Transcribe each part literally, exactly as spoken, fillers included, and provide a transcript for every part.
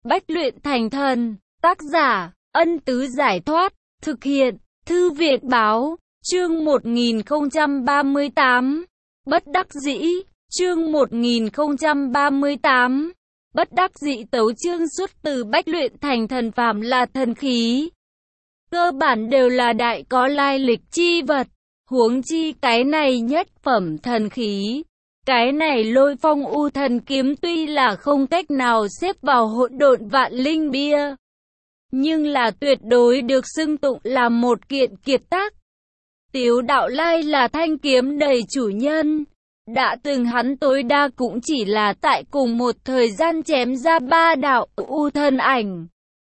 Bách luyện thành thần. Tác giả, Ân Tứ Giải Thoát. Thực hiện, Thư viện Báo. Chương một nghìn không trăm ba mươi tám. Bất đắc dĩ. Chương một nghìn không trăm ba mươi tám. Bất đắc dĩ. Tấu chương xuất từ Bách luyện thành thần, phàm là thần khí, cơ bản đều là đại có lai lịch chi vật. Huống chi cái này nhất phẩm thần khí, cái này Lôi Phong U Thần Kiếm tuy là không cách nào xếp vào hỗn độn vạn linh bia, nhưng là tuyệt đối được xưng tụng là một kiện kiệt tác. Tiếu Đạo Lai là thanh kiếm đầy chủ nhân, đã từng hắn tối đa cũng chỉ là tại cùng một thời gian chém ra ba đạo U Thần ảnh,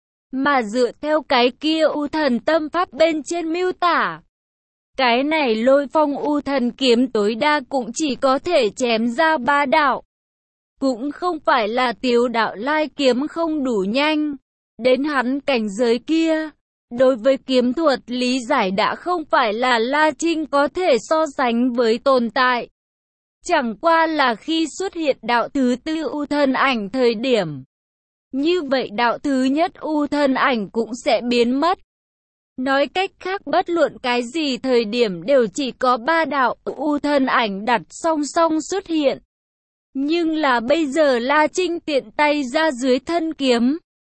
mà dựa theo cái kia U Thần tâm pháp bên trên miêu tả, cái này Lôi Phong U Thần Kiếm tối đa cũng chỉ có thể chém ra ba đạo. Cũng không phải là Tiếu Đạo Lai kiếm không đủ nhanh, đến hắn cảnh giới kia, đối với kiếm thuật lý giải đã không phải là La Trinh có thể so sánh với tồn tại. Chẳng qua là khi xuất hiện đạo thứ tư U Thần ảnh thời điểm, như vậy đạo thứ nhất U Thần ảnh cũng sẽ biến mất. Nói cách khác, bất luận cái gì thời điểm đều chỉ có ba đạo U Thần ảnh đặt song song xuất hiện. Nhưng là bây giờ La Trinh tiện tay ra dưới thân kiếm,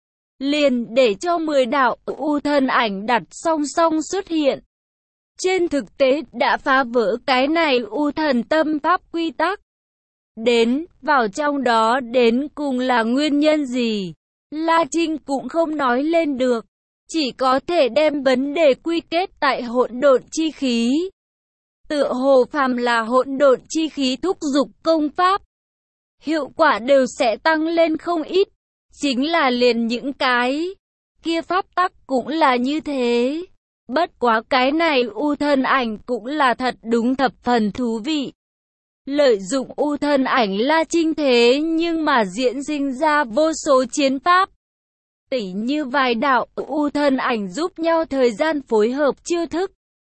liền để cho mười đạo U Thần ảnh đặt song song xuất hiện. Trên thực tế đã phá vỡ cái này U Thần tâm pháp quy tắc. Đến, vào trong đó đến cùng là nguyên nhân gì, La Trinh cũng không nói lên được. Chỉ có thể đem vấn đề quy kết tại hỗn độn chi khí. Tựa hồ phàm là hỗn độn chi khí thúc giục công pháp, hiệu quả đều sẽ tăng lên không ít. Chính là liền những cái kia pháp tắc cũng là như thế. Bất quá cái này U Thần ảnh cũng là thật đúng thập phần thú vị. Lợi dụng U Thần ảnh La Trinh thế nhưng mà diễn sinh ra vô số chiến pháp. Tỉ như vài đạo U Thần ảnh giúp nhau thời gian phối hợp chiêu thức,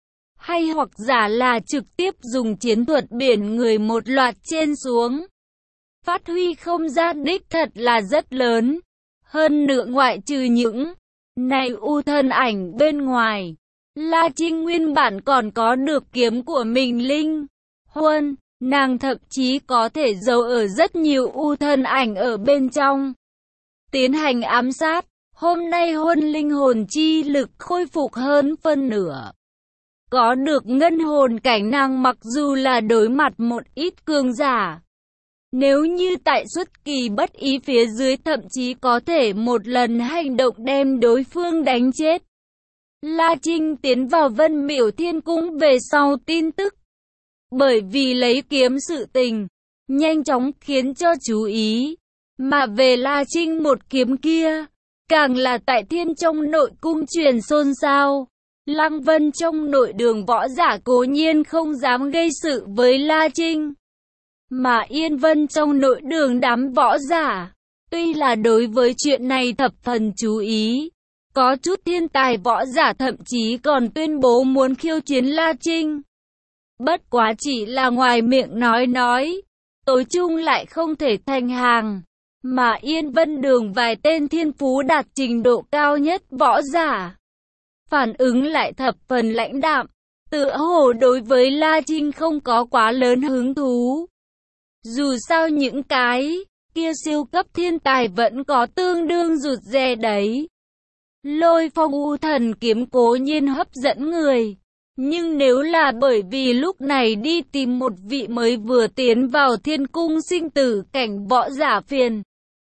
hay hoặc giả là trực tiếp dùng chiến thuật biển người một loạt trên xuống. Phát huy không gian đích thật là rất lớn. Hơn nữa ngoại trừ những này U Thần ảnh bên ngoài, La Trinh nguyên bản còn có được kiếm của mình Linh Huân, nàng thậm chí có thể giấu ở rất nhiều U Thần ảnh ở bên trong, tiến hành ám sát. Hôm nay Huân linh hồn chi lực khôi phục hơn phân nửa. Có được ngân hồn cảnh, nàng mặc dù là đối mặt một ít cường giả, nếu như tại xuất kỳ bất ý phía dưới thậm chí có thể một lần hành động đem đối phương đánh chết. La Trinh tiến vào Vân Miểu Thiên Cung về sau tin tức, bởi vì lấy kiếm sự tình, nhanh chóng khiến cho chú ý. Mà về La Trinh một kiếm kia, càng là tại Thiên trong nội cung truyền xôn xao. Lăng Vân trong nội đường võ giả cố nhiên không dám gây sự với La Trinh, mà Yên Vân trong nội đường đám võ giả, tuy là đối với chuyện này thập phần chú ý, có chút thiên tài võ giả thậm chí còn tuyên bố muốn khiêu chiến La Trinh. Bất quá chỉ là ngoài miệng nói nói, tối chung lại không thể thành hàng. Mà Yên Vân đường vài tên thiên phú đạt trình độ cao nhất võ giả, phản ứng lại thập phần lãnh đạm, tựa hồ đối với La Trinh không có quá lớn hứng thú. Dù sao những cái kia siêu cấp thiên tài vẫn có tương đương rụt rè đấy. Lôi Phong U Thần Kiếm cố nhiên hấp dẫn người, nhưng nếu là bởi vì lúc này đi tìm một vị mới vừa tiến vào thiên cung sinh tử cảnh võ giả phiền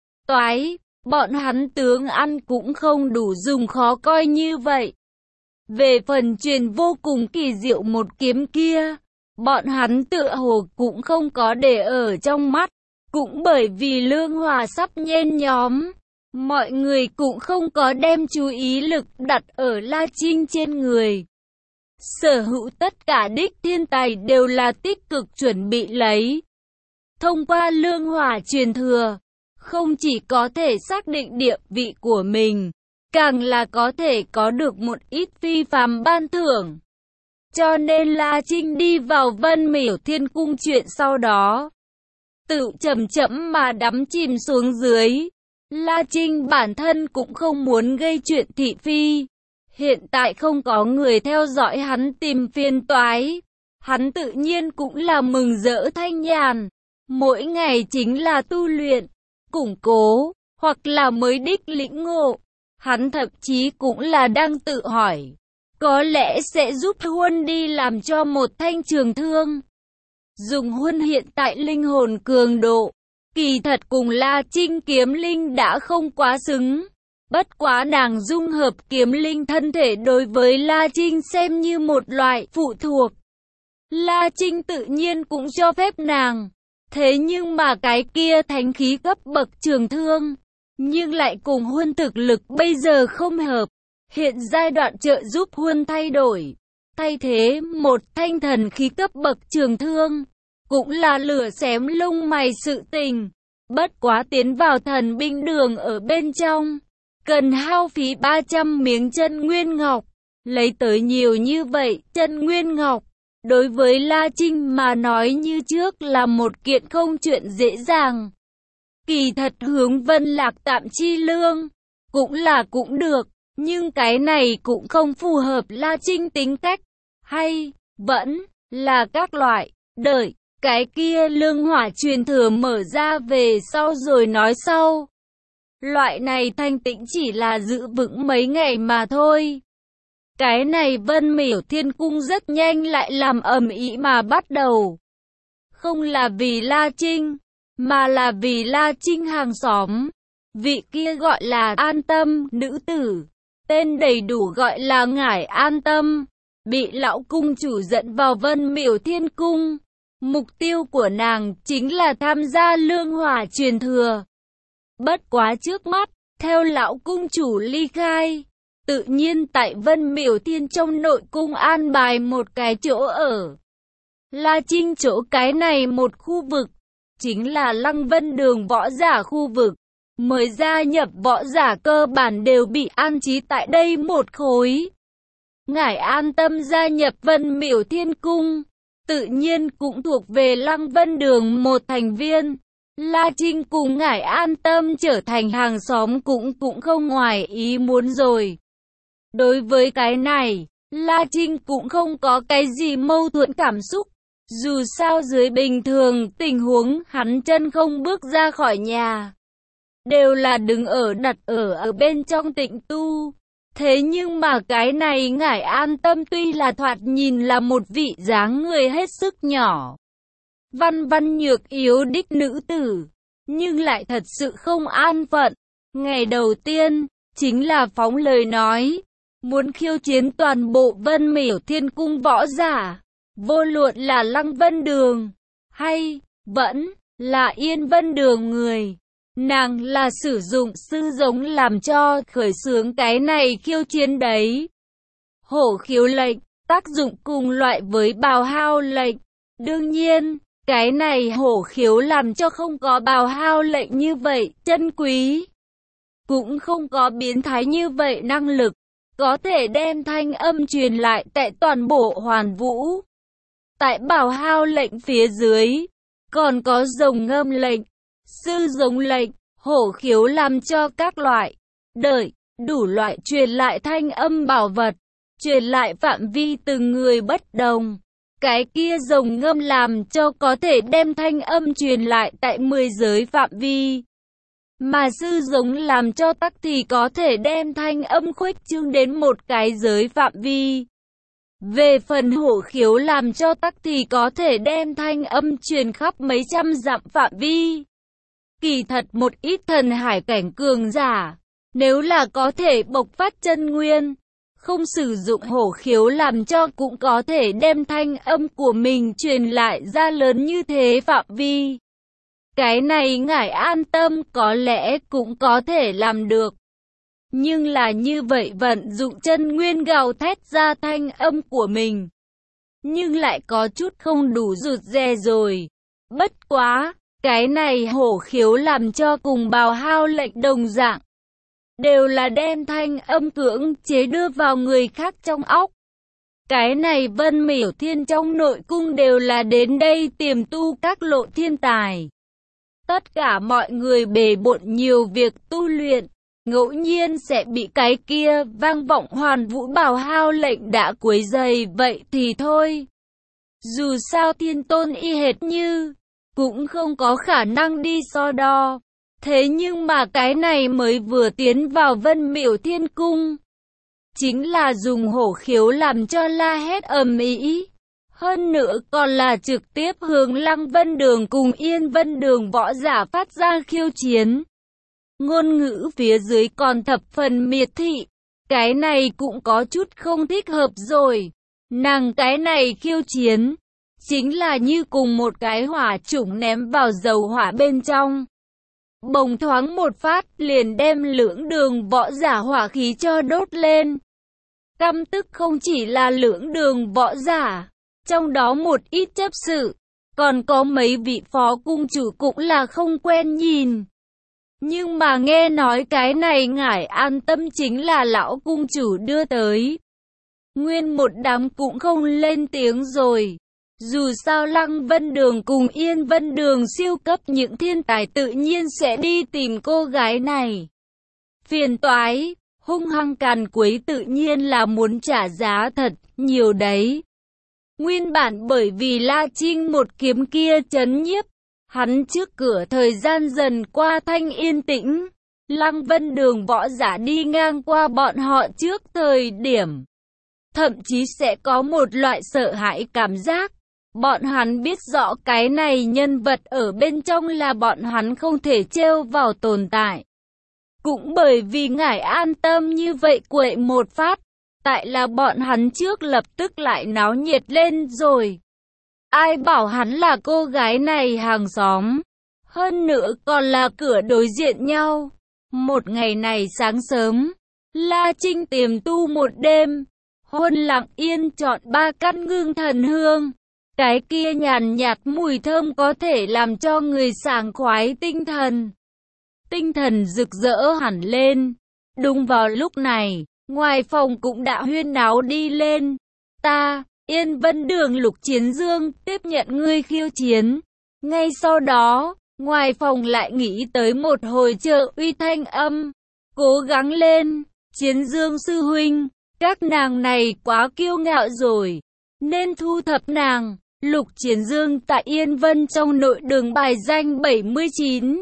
toái, bọn hắn tướng ăn cũng không đủ dùng, khó coi như vậy. Về phần truyền vô cùng kỳ diệu một kiếm kia, bọn hắn tựa hồ cũng không có để ở trong mắt. Cũng bởi vì lương hòa sắp nhen nhóm, mọi người cũng không có đem chú ý lực đặt ở La Trinh trên người. Sở hữu tất cả đích thiên tài đều là tích cực chuẩn bị lấy. Thông qua lương hòa truyền thừa, không chỉ có thể xác định địa vị của mình, càng là có thể có được một ít phi phàm ban thưởng. Cho nên La Trinh đi vào Vân Miểu Thiên Cung chuyện sau đó, tự chậm chậm mà đắm chìm xuống dưới. La Trinh bản thân cũng không muốn gây chuyện thị phi. Hiện tại không có người theo dõi hắn tìm phiền toái. Hắn tự nhiên cũng là mừng rỡ thanh nhàn. Mỗi ngày chính là tu luyện, củng cố, hoặc là mới đích lĩnh ngộ. Hắn thậm chí cũng là đang tự hỏi, có lẽ sẽ giúp Huân đi làm cho một thanh trường thương. Dùng Huân hiện tại linh hồn cường độ, kỳ thật cùng La Trinh kiếm linh đã không quá xứng. Bất quá nàng dung hợp kiếm linh thân thể đối với La Trinh xem như một loại phụ thuộc. La Trinh tự nhiên cũng cho phép nàng. Thế nhưng mà cái kia thánh khí cấp bậc trường thương, nhưng lại cùng Huân thực lực bây giờ không hợp. Hiện giai đoạn trợ giúp Huân thay đổi, thay thế một thanh thần khí cấp bậc trường thương, cũng là lửa xém lông mày sự tình. Bất quá tiến vào thần binh đường ở bên trong, cần hao phí ba trăm miếng chân nguyên ngọc. Lấy tới nhiều như vậy chân nguyên ngọc, đối với La Trinh mà nói như trước là một kiện không chuyện dễ dàng. Kỳ thật hướng Vân Lạc tạm chi lương, cũng là cũng được, nhưng cái này cũng không phù hợp La Trinh tính cách, hay, vẫn, là các loại, đợi, cái kia lương hỏa truyền thừa mở ra về sau rồi nói sau. Loại này thanh tĩnh chỉ là giữ vững mấy ngày mà thôi. Cái này Vân Miểu Thiên Cung rất nhanh lại làm ầm ĩ mà bắt đầu. Không là vì La Trinh, mà là vì La Trinh hàng xóm. Vị kia gọi là An Tâm, nữ tử. Tên đầy đủ gọi là Ngải An Tâm. Bị lão cung chủ dẫn vào Vân Miểu Thiên Cung. Mục tiêu của nàng chính là tham gia lương hỏa truyền thừa. Bất quá trước mắt, theo lão cung chủ ly khai, tự nhiên tại Vân Miểu Thiên trong nội cung an bài một cái chỗ ở. La Trinh chỗ cái này một khu vực, chính là Lăng Vân Đường võ giả khu vực. Mới gia nhập võ giả cơ bản đều bị an trí tại đây một khối. Ngải An Tâm gia nhập Vân Miểu Thiên Cung, tự nhiên cũng thuộc về Lăng Vân Đường một thành viên. La Trinh cùng Ngải An Tâm trở thành hàng xóm cũng cũng không ngoài ý muốn rồi. Đối với cái này, La Trinh cũng không có cái gì mâu thuẫn cảm xúc. Dù sao dưới bình thường tình huống hắn chân không bước ra khỏi nhà, đều là đứng ở đặt ở ở bên trong tịnh tu. Thế nhưng mà cái này Ngải An Tâm tuy là thoạt nhìn là một vị dáng người hết sức nhỏ, văn văn nhược yếu đích nữ tử, nhưng lại thật sự không an phận. Ngày đầu tiên, chính là phóng lời nói, muốn khiêu chiến toàn bộ Vân Miểu Thiên Cung võ giả, vô luận là Lăng Vân Đường, hay, vẫn, là Yên Vân Đường người. Nàng là sử dụng sư giống làm cho khởi xướng cái này khiêu chiến đấy. Hổ khiếu lệnh, tác dụng cùng loại với bào hao lệnh. Đương nhiên, cái này hổ khiếu làm cho không có bào hao lệnh như vậy, chân quý. Cũng không có biến thái như vậy năng lực, có thể đem thanh âm truyền lại tại toàn bộ hoàn vũ. Tại bào hao lệnh phía dưới, còn có rồng ngâm lệnh, sư giống lệnh, hổ khiếu làm cho các loại, đợi, đủ loại truyền lại thanh âm bảo vật, truyền lại phạm vi từng người bất đồng. Cái kia rồng ngâm làm cho có thể đem thanh âm truyền lại tại mười giới phạm vi. Mà sư giống làm cho tắc thì có thể đem thanh âm khuếch trương đến một cái giới phạm vi. Về phần hổ khiếu làm cho tắc thì có thể đem thanh âm truyền khắp mấy trăm dặm phạm vi. Kỳ thật một ít thần hải cảnh cường giả, nếu là có thể bộc phát chân nguyên, không sử dụng hổ khiếu làm cho cũng có thể đem thanh âm của mình truyền lại ra lớn như thế phạm vi. Cái này Ngải An Tâm có lẽ cũng có thể làm được. Nhưng là như vậy vận dụng chân nguyên gào thét ra thanh âm của mình, nhưng lại có chút không đủ rụt rè rồi. Bất quá, cái này hổ khiếu làm cho cùng bào hao lệnh đồng dạng, đều là đem thanh âm cưỡng chế đưa vào người khác trong óc. Cái này Vân Miểu Thiên trong nội cung đều là đến đây tiềm tu các lộ thiên tài. Tất cả mọi người bề bộn nhiều việc tu luyện, ngẫu nhiên sẽ bị cái kia vang vọng hoàn vũ bảo hao lệnh đã quấy rầy, vậy thì thôi. Dù sao thiên tôn y hệt như, cũng không có khả năng đi so đo. Thế nhưng mà cái này mới vừa tiến vào Vân Miểu Thiên Cung, chính là dùng hổ khiếu làm cho la hét ầm ĩ. Hơn nữa còn là trực tiếp hướng Lăng Vân Đường cùng Yên Vân Đường võ giả phát ra khiêu chiến. Ngôn ngữ phía dưới còn thập phần miệt thị, cái này cũng có chút không thích hợp rồi. Nàng cái này khiêu chiến, chính là như cùng một cái hỏa chủng ném vào dầu hỏa bên trong. Bồng thoáng một phát liền đem lưỡng đường võ giả hỏa khí cho đốt lên. Căm tức không chỉ là lưỡng đường võ giả, trong đó một ít chấp sự, còn có mấy vị phó cung chủ cũng là không quen nhìn. Nhưng mà nghe nói cái này ngải an tâm chính là lão cung chủ đưa tới. Nguyên một đám cũng không lên tiếng rồi. Dù sao Lăng Vân Đường cùng Yên Vân Đường siêu cấp những thiên tài tự nhiên sẽ đi tìm cô gái này. Phiền toái, hung hăng càn quấy tự nhiên là muốn trả giá thật nhiều đấy. Nguyên bản bởi vì La Trinh một kiếm kia chấn nhiếp, hắn trước cửa thời gian dần qua thanh yên tĩnh. Lăng Vân Đường võ giả đi ngang qua bọn họ trước thời điểm, thậm chí sẽ có một loại sợ hãi cảm giác. Bọn hắn biết rõ cái này nhân vật ở bên trong là bọn hắn không thể trêu vào tồn tại. Cũng bởi vì ngải an tâm như vậy quậy một phát, tại là bọn hắn trước lập tức lại náo nhiệt lên rồi. Ai bảo hắn là cô gái này hàng xóm, hơn nữa còn là cửa đối diện nhau. Một ngày này sáng sớm, La Trinh tiềm tu một đêm, hôn lặng yên chọn ba căn ngưng thần hương. Cái kia nhàn nhạt mùi thơm có thể làm cho người sảng khoái tinh thần. Tinh thần rực rỡ hẳn lên. Đúng vào lúc này, ngoài phòng cũng đã huyên náo đi lên. Ta, Yên Vân Đường Lục Chiến Dương, tiếp nhận ngươi khiêu chiến. Ngay sau đó, ngoài phòng lại nghĩ tới một hồi trợ uy thanh âm. Cố gắng lên, Chiến Dương sư huynh, các nàng này quá kiêu ngạo rồi, nên thu thập nàng. Lục Chiến Dương tại Yên Vân trong nội đường bài danh bảy mươi chín.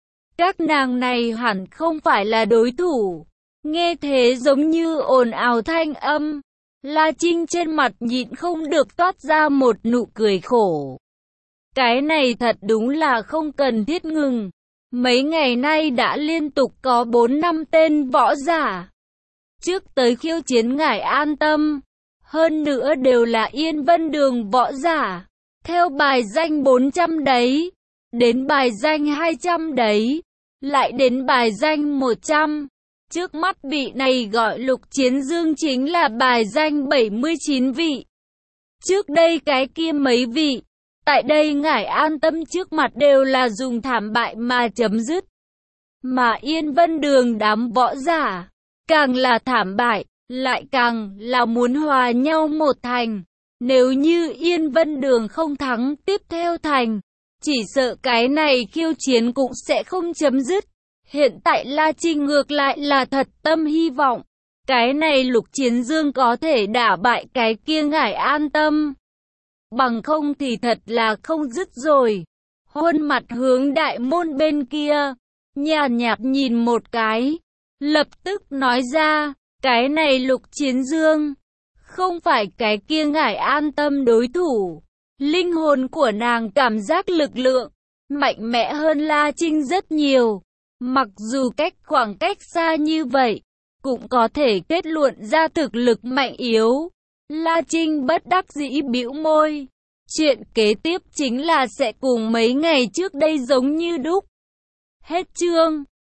Các nàng này hẳn không phải là đối thủ. Nghe thế giống như ồn ào thanh âm. La Trinh trên mặt nhịn không được toát ra một nụ cười khổ. Cái này thật đúng là không cần thiết ngừng. Mấy ngày nay đã liên tục có bốn năm tên võ giả trước tới khiêu chiến ngải an tâm. Hơn nữa đều là Yên Vân Đường võ giả. Theo bài danh bốn trăm đấy, đến bài danh hai trăm đấy, lại đến bài danh một trăm. Trước mắt vị này gọi Lục Chiến Dương chính là bài danh bảy mươi chín vị. Trước đây cái kia mấy vị, tại đây ngải an tâm trước mặt đều là dùng thảm bại mà chấm dứt. Mà Yên Vân Đường đám võ giả, càng là thảm bại, lại càng là muốn hòa nhau một thành. Nếu như Yên Vân Đường không thắng tiếp theo thành, chỉ sợ cái này khiêu chiến cũng sẽ không chấm dứt. Hiện tại La Trinh ngược lại là thật tâm hy vọng cái này Lục Chiến Dương có thể đả bại cái kia ngải an tâm. Bằng không thì thật là không dứt rồi. Hôn mặt hướng đại môn bên kia, nhàn nhạt nhìn một cái, lập tức nói ra, cái này Lục Chiến Dương không phải cái kia ngải an tâm đối thủ. Linh hồn của nàng cảm giác lực lượng mạnh mẽ hơn La Trinh rất nhiều. Mặc dù cách khoảng cách xa như vậy, cũng có thể kết luận ra thực lực mạnh yếu. La Trinh bất đắc dĩ bĩu môi. Chuyện kế tiếp chính là sẽ cùng mấy ngày trước đây giống như đúc. Hết chương.